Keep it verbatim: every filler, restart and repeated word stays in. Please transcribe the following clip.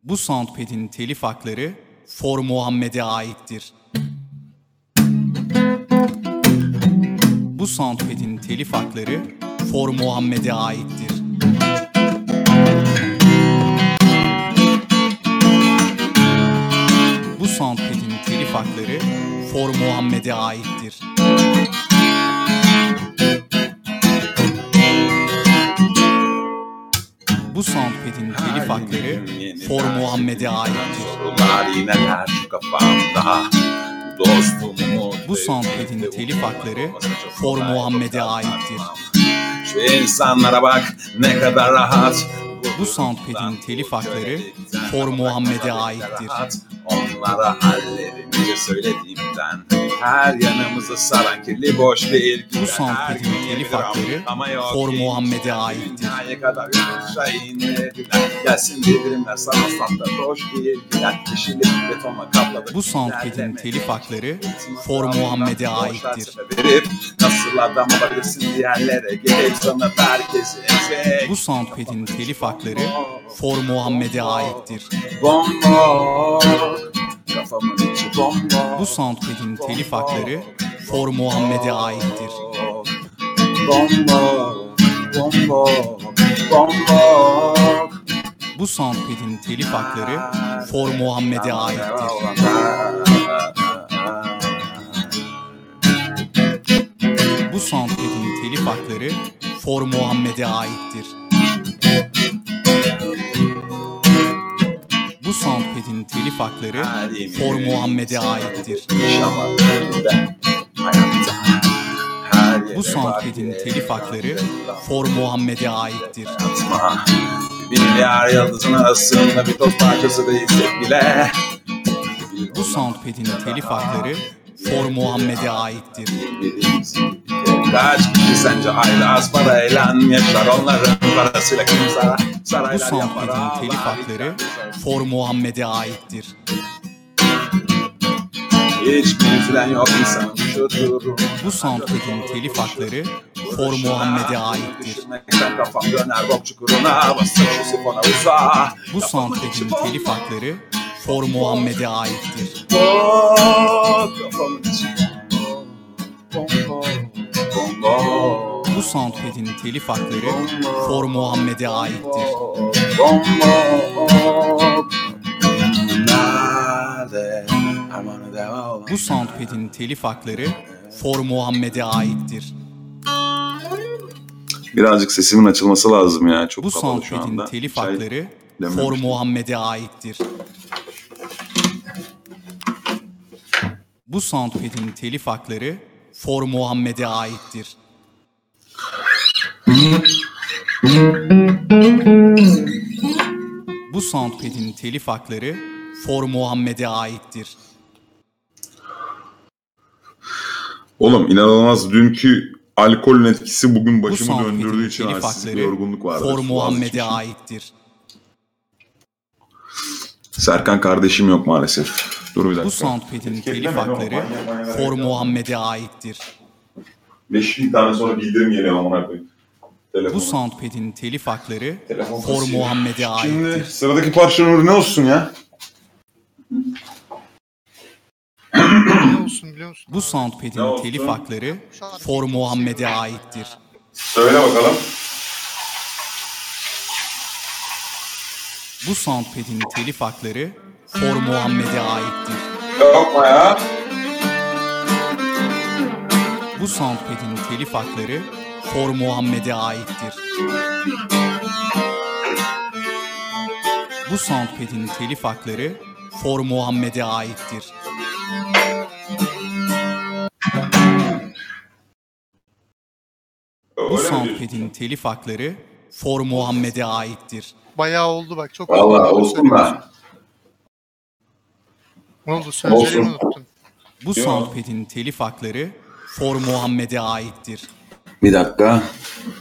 Bu Soundpad'in telif hakları For Muhammed'e aittir. Bu Soundpad'in telif hakları For Muhammed'e aittir. Bu Soundpad'in telif hakları For Muhammed'e aittir. Bu Soundpad'in telif hakları For Muhammed'e aittir. Bu Soundpad'in telif hakları For Muhammed'e aittir. Şu insanlara bak ne kadar rahat. Bu Soundpad'in telif hakları For Muhammed'e aittir. Onlara hallerimizi söylediğimden her yanımızı saran kirli boş bir Bu Soundpad'in telif hakları For Muhammed'e aittir. Dünyaya kadar şahinlediler. Gelsin bildirimler sana safta boş bilgiler. Kişilik betonla kapladık. Bu Soundpad'in telif hakları For Muhammed'e aittir. Verip nasıl adam olabilirsin diğerlere gerek sana herkesi ezecek. Bu Soundpad'in telif hakları For Muhammed'e aittir. Bomba. Kafamın içi bomba. Bu Soundpad'in telif hakları For Muhammed'e aittir. Bomba. Bomba. Bomba. Bu Soundpad'in telif hakları For Muhammed'e aittir. Bu Soundpad'in telif hakları For Muhammed'e aittir. Bu Soundpad'in telif hakları For Muhammed'e aittir. Bu Soundpad'in telif hakları For Muhammed'e aittir. Bir milyar yıldızın arasında bir toz parçası değilsek bile. Bu Soundpad'in telif hakları For Muhammed'e aittir. Kaç kişi sence aile az parayla yaşar onların parasıyla kim zarar? Bu Soundpad'in telif hakları For Muhammed'e aittir. Hiçbir filan yok insanın şu durum. Bu Soundpad'in telif hakları For Muhammed'e aittir. Kafam döner bok çukuruna basın şu sifona uza. Bu Soundpad'in telif hakları For Muhammed'e aittir. Kafamın içi bomba. Bomba. Bu Soundpad'in telif hakları For Muhammed'e aittir. Bomba. Bu Soundpad'in telif hakları For Muhammed'e aittir. Birazcık sesimin açılması lazım ya. Çok Bu kapalı şu anda. Soundpad'in telif Çay hakları dememiş. For Muhammed'e aittir. Bu Soundpad'in telif hakları For Muhammed'e aittir. Bu Soundpad'in telif hakları For Muhammed'e aittir. Oğlum inanılmaz, dünkü alkolün etkisi bugün Bu başımı döndürdüğü Soundpad'in için telif halsiz bir hakları yorgunluk vardı. For Muhammed'e aittir. Serkan kardeşim yok maalesef. Dur bir dakika. Bu Soundpad'in telif hakları For Muhammed'e aittir. beş bin tane sonra bildirim geliyor amına koyayım. Bu Soundpad'in telif hakları For Muhammed'e aittir. Şimdi sıradaki parçanın ne olsun ya? Ne olsun biliyor musun? Bu Soundpad'in telif hakları For Muhammed'e aittir. Söyle bakalım. Bu Soundpad'in telif hakları For Muhammed'e aittir. Yapma ya. Bu Soundpad'in telif hakları For Muhammed'e aittir. Bu Soundpad'in telif hakları For Muhammed'e aittir. Bu Soundpad'in telif hakları For Muhammed'e aittir. Bayağı oldu bak, çok Vallahi oldu. olsun da. Ne oldu, sözleri mi Olsun. unuttun? Bu Soundpad'in telif hakları For Muhammed'e aittir. Bir dakika.